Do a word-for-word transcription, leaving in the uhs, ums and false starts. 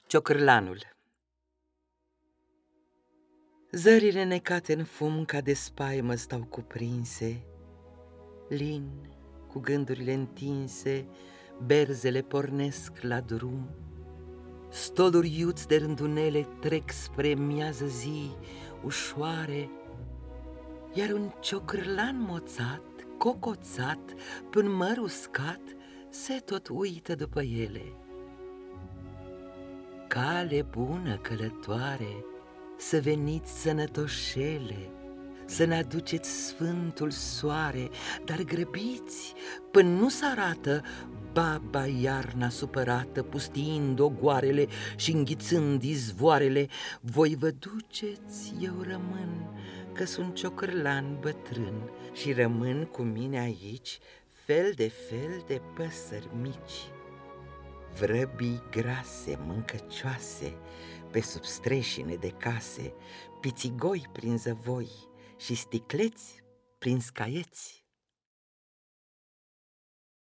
Ciocârlanul. Zările necate în fum ca de spaimă stau cuprinse, lin, cu gândurile întinse, berzele pornesc la drum. Stoluri iuți de rândunele trec spre miază zi ușoare, iar un ciocârlan moțat, cocoțat, pe-un măr uscat, se tot uită după ele. Cale bună, călătoare, să veniți sănătoșele, să ne aduceți sfântul soare, dar grăbiți până nu s-arată baba iarna supărată, pustiind ogoarele și înghițând izvoarele. Voi vă duceți, eu rămân, că sunt ciocârlan bătrân, și rămân cu mine aici fel de fel de păsări mici. Vrăbii grase, mâncăcioase, pe sub streșine de case, pițigoi prin zăvoi și sticleți prin scaieți.